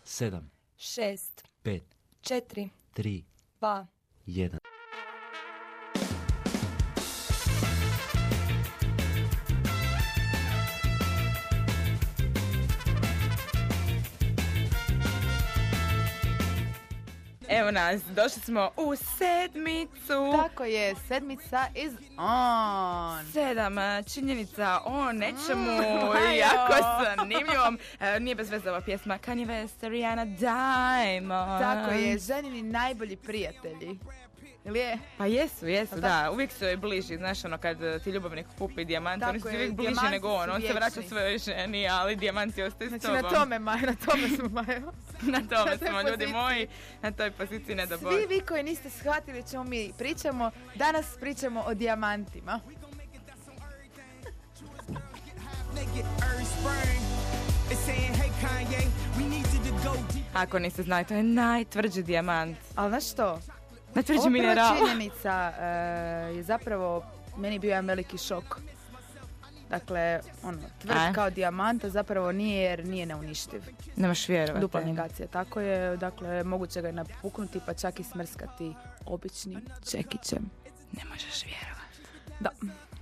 7, 6, 5, 4, 3, 2, 1. Evo nas, došli smo u sedmicu. Tako je, sedmica is on. 7 činjenica o nečemu jako zanimljivom. Nije bez veze ova pjesma Kanye West, Rihanna, Diamond. Tako je, ženini najbolji prijatelji. Ili je? Pa jesu, da. Uvijek su joj bliži, znaš ono kad ti ljubavnik kupi dijamant, oni su ti uvijek bliži nego on se vraća svojoj ženi, ali dijamanti ostaju s tobom. Znači na tome smo Majo. Na tome smo, ljudi moji, na toj poziciji ne da boj. Svi vi koji niste shvatili čemu mi pričamo, danas pričamo o dijamantima. Ako niste znali, to je najtvrđi dijamant. Ali znaš što? Najtvrđi mineral. Ova prva činjenica je zapravo meni bio jedan veliki šok. Dakle, tvrd kao dijamanta zapravo nije, jer nije neuništiv. Nemaš vjerovati. Dupla negacija, tako je. Dakle, moguće ga je napuknuti pa čak i smrskati običnim čekićem. Ne možeš vjerovati. Da.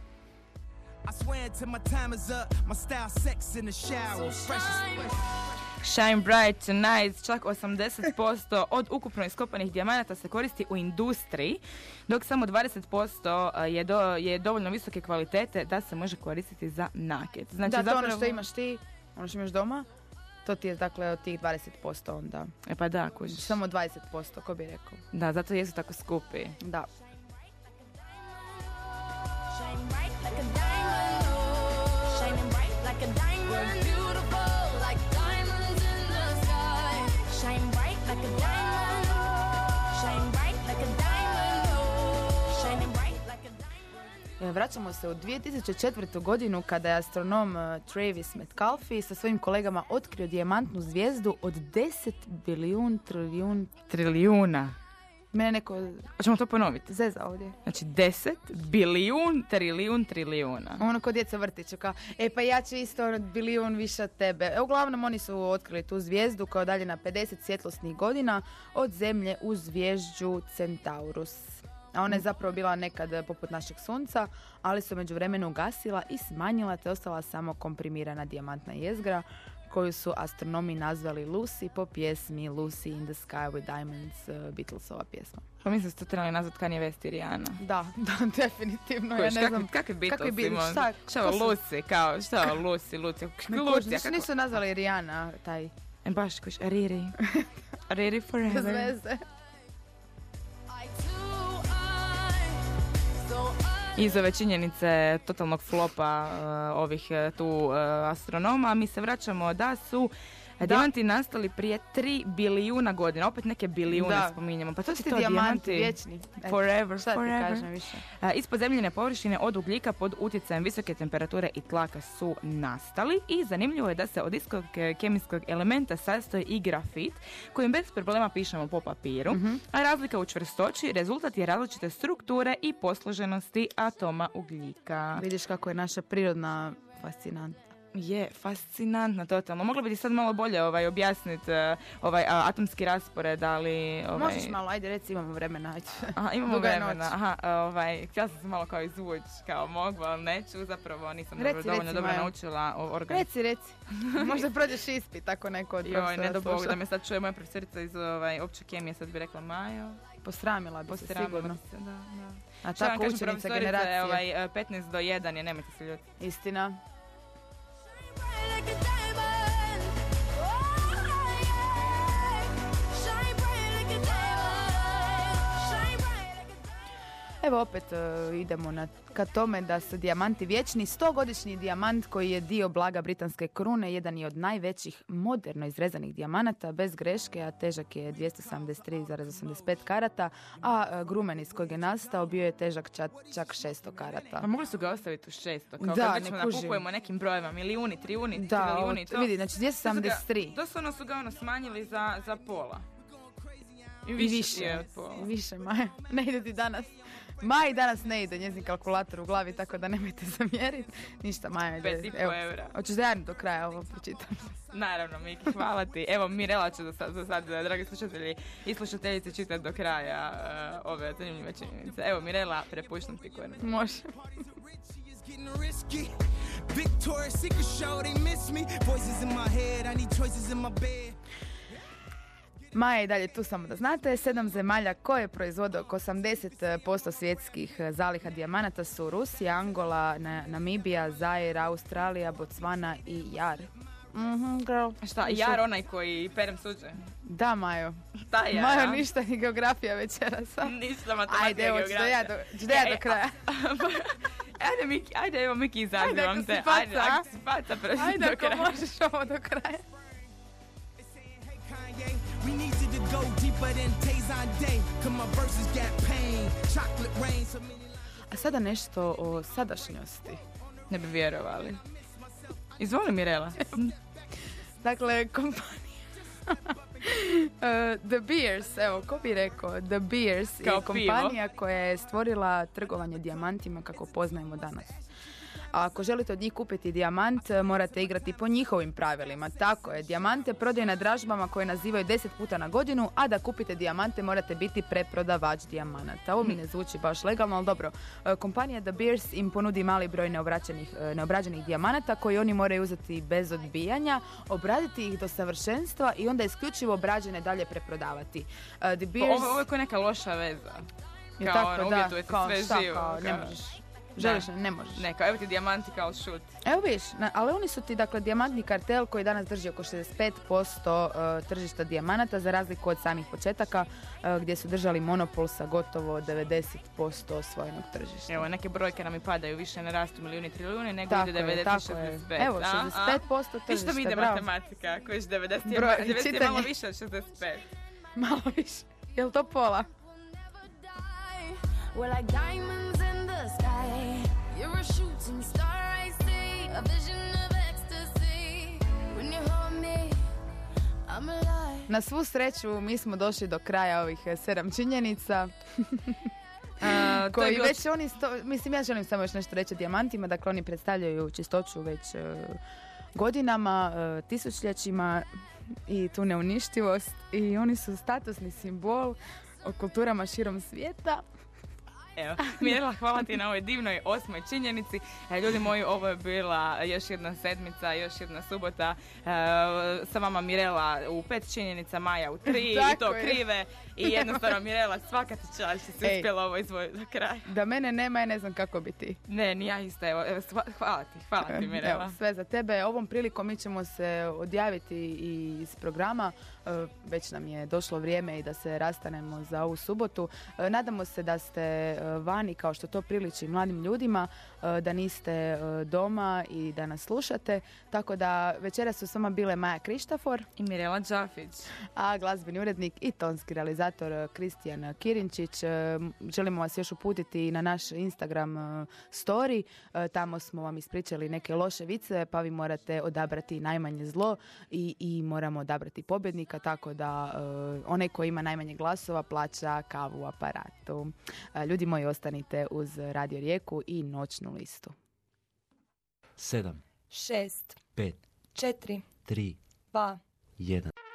Shine bright tonight, čak 80% od ukupno iskopanih dijamanata se koristi u industriji, dok samo 20% je dovoljno visoke kvalitete da se može koristiti za nakit. Znači, da, to zapravo ono što imaš ti, ono što imaš doma, to ti je dakle od tih 20% onda. E pa da, kužiš. Samo 20%, ko bi rekao. Da, zato jesu tako skupi. Da. Shine bright like a diamond, oh. Shining bright like a diamond, beautiful like diamonds in the sky. Shine bright like a diamond, shine bright like a diamond, oh. Shining bright like a diamond. Vraćamo se u 2004. godinu kada je astronom Travis Metcalfe sa svojim kolegama otkrio dijamantnu zvijezdu od 10 trilijuna. Mene neko... Hoćemo to ponoviti? Zeza ovdje. Znači 10 bilijun, trilijuna. Ono kod djeca vrtića, kao, pa ja ću isto bilijun više od tebe. Uglavnom oni su otkrili tu zvijezdu kao dalje na 50 svjetlosnih godina od Zemlje u zvijezđu Centaurus. A ona je zapravo bila nekad poput našeg sunca, ali su međuvremenu ugasila i smanjila te ostala samo komprimirana dijamantna jezgra koju su astronomi nazvali Lucy po pjesmi Lucy in the Sky with Diamonds, Beatlesova pjesma. Pa mislim da su trebali nazvat Kanye West i Rihanna. Da, definitivno. Ja ne znam. Kakvi Beatles imao? Šta ovo Lucy, kao, šta ovo Lucy? Nisu nazvali Rihanna taj... Baš koš, Riri forever. Bez veze. Iz ove činjenice totalnog flopa ovih tu astronoma mi se vraćamo da su dijamanti nastali prije 3 bilijuna godina. Opet neke bilijune spominjemo. Pa to su to dijamanti vječni. Forever. Šta ti kažem više? Ispod zemljine površine od ugljika pod utjecajem visoke temperature i tlaka su nastali i zanimljivo je da se od istog kemijskog elementa sastoji i grafit kojim bez problema pišemo po papiru, a razlika u čvrstoći rezultat je različite strukture i posloženosti atoma ugljika. Vidiš kako je naša prirodna fascinantna. Je, fascinantno, totalno. Mogla bi ti sad malo bolje objasniti atomski raspored, ali... Možeš malo, ajde reci, imamo vremena. Ajde. Aha, imamo vremena. Aha, htjela sam se malo kao izvući, kao mogu, ali neću, zapravo nisam dovoljno dobro naučila organ. Reci. Možda prođeš ispit, tako neko od profesora. Joj, ne do Bogu, da me sad čuje moja profesorica iz opće kemije, sad bi rekla Majo. Posramila bi se sigurno. Da. A tako učenica generacije. 15 do 1 je, nemojte se ljuti. Istina. Evo opet idemo ka tome da su dijamanti vječni. 100-godišnji dijamant koji je dio blaga britanske krune jedan je od najvećih moderno izrezanih dijamanata bez greške, a težak je 273,85 karata, a grumen iz kojeg je nastao bio je težak čak 600 karata. Pa mogli su ga ostaviti u 600, kao da, kad već nakupujemo nekim brojeva, milijuni, trilijuni, to. Vidi, znači 273. Doslovno su ga smanjili za pola. I više. Više, Maja. Ne ide ti danas. Maji danas ne ide njezin kalkulator u glavi, tako da nemojte zamjeriti. Ništa, Maja ide. 5,5 eura. Hoćeš da ja do kraja ovo pročitam? Naravno, Miki, hvala ti. Evo, Mirela će za sad, dragi slušatelji i slušateljice, čitati do kraja ove zanimljive činjenice. Evo, Mirela, prepuštam ti koje. Može. Getting risky. Victoria's Secret show, they miss me. Voices in my head, I need choices in my bed. Maja je i dalje tu, samo da znate. 7 zemalja koje proizvode oko 80% svjetskih zaliha dijamanata su Rusija, Angola, Namibija, Zair, Australija, Botswana i Jar. Girl. Šta, Jar onaj koji perem suđe? Da, Majo. Taj Jar, Majo, a? ništa ni geografija večeras. Ništa matematika, Ajde, evo, ću da ja do kraja. Ajde, evo Miki, izazivam te. Ajde, Ako si faca, Ajde, do ako kraja. možeš ovo do kraja. Kanye, we need you to go deeper than Tazon Day. Cause my verses got pain, chocolate rain, so many A sada nešto o sadašnjosti. Ne bi vjerovali. Izvoli, Mirela. Dakle, kompanija The Beers, evo, ko bi rekao, The Beers je Kao kompanija koja je stvorila trgovanje dijamantima kako poznajemo danas. A ako želite od njih kupiti dijamant, morate igrati po njihovim pravilima. Tako je, dijamante prodaju na dražbama koje nazivaju 10 puta na godinu, a da kupite dijamante morate biti preprodavač dijamanata. Ovo mi ne zvuči baš legalno, ali dobro. Kompanija The Beers im ponudi mali broj neobrađenih dijamanata koji oni moraju uzeti bez odbijanja, obraditi ih do savršenstva i onda isključivo obrađene dalje preprodavati. The Beers... Ovo je kao neka loša veza. je Kao tako, ono, da, uvjetuje se kao sve šta, živo. kao, ne kao- možeš. Želiš, ne možeš. Ne, kao evo ti dijamanti kao šut. Evo viš, ali oni su ti, dakle, dijamantni kartel koji danas drži oko 65% tržišta dijamanata, za razliku od samih početaka gdje su držali monopol sa gotovo 90% osvojenog tržišta. Evo, neke brojke nam i padaju, više ne rastu milijuni, trilijuni, nego Tako ide je, 90, tako je. 65. Evo, 65% I što tržišta, mi ide bravo. matematika? Kojiš 90 je, Broj, 90 je čitanje. malo više od 65. Malo više. Je li to pola? Die. We're like diamonds in the sky. You're a shooting star, I see. A vision of ecstasy. When you hold me, I'm alive. Na svu sreću, mi smo došli do kraja ovih 7 činjenica. To je Koji bilo- već oni, mislim, ja želim samo još nešto reći o dijamantima, dakle oni predstavljaju čistoću već godinama, tisućljećima i tu neuništivost i oni su statusni simbol o kulturama širom svijeta. Evo, Mirela, hvala ti na ovoj divnoj 8. činjenici. Ljudi moji, ovo je bila još jedna sedmica, još jedna subota. Sa vama Mirela u 5 činjenica, Maja u 3 i Tako to je. krive. I jednostavno Mirela, svaka ti čast što si Ej. uspjela ovo izvojiti do kraja. Da mene nema, ja ne znam kako bi ti. Ne, ni ja isto. Evo, hvala ti Mirela. Evo, sve za tebe. Ovom prilikom mi ćemo se odjaviti i iz programa. Već nam je došlo vrijeme i da se rastanemo za ovu subotu. Nadamo se da ste vani kao što to priliči mladim ljudima, da niste doma i da nas slušate. Tako da večeras su s vama bile Maja Krištafor, I Mirela Đafić. a glazbeni urednik i tonski realizator Kristijan Kirinčić. Želimo vas još uputiti na naš Instagram story. Tamo smo vam ispričali neke loše vice, pa vi morate odabrati najmanje zlo i moramo odabrati pobjednika, tako da onaj koji ima najmanje glasova plaća kavu u aparatu. Ljudi moji, ostanite uz Radio Rijeku i Noćnu listu. 7, 6, 5, 4, 3, 2, 1.